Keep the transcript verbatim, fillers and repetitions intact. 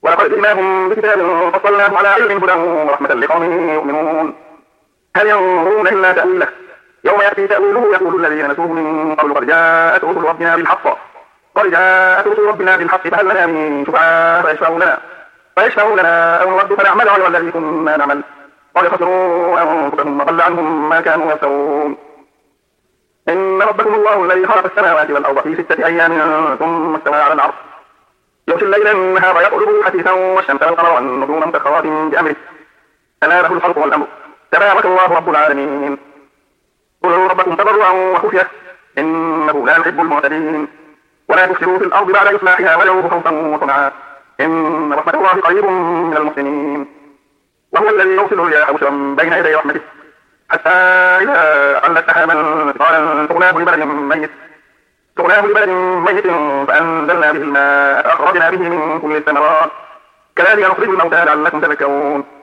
ولقد جئناهم بكتاب فصلناه على علم هدى ورحمة لقوم يؤمنون. هل ينظرون إلا تأويله يوم يأتي تأويله يقول الذين نسوه من قبل قد جاءت رسل ربنا بالحق قد جاءت رسل ربنا بالحق فهل لنا من شفعاء فيشفعوا لنا فيشفعوا لنا أو نرد فنعمل غير الذي كنا نعمل قد خسروا أنفسهم وضل عنهم ما كانوا يفترون. إن ربكم الله الذي خلق السماوات والأرض في ستة أيام ثم استوى على العرش يغشي الليل النهار يطلبه حثيثا والشمس والقمر والنجوم مسخرات بأمره ألا له الخلق والأمر تبارك الله رب العالمين. ادعوا ربكم تضرعا وخفية إنه لا يحب المعتدين ولا تفسدوا في الأرض بعد إصلاحها وادعوه خوفا وطمعا إن رحمة الله قريب من المحسنين. وهو الذي يرسل الرياح بشرا بين يدي رحمته حتى إذا علت سحابا ثقالا سقناه لبلد ميت سقناه لبلد ميت فأنزلنا به الماء أخرجنا به من كل الثمرات كذلك نخرج الموتى لعلكم تذكرون.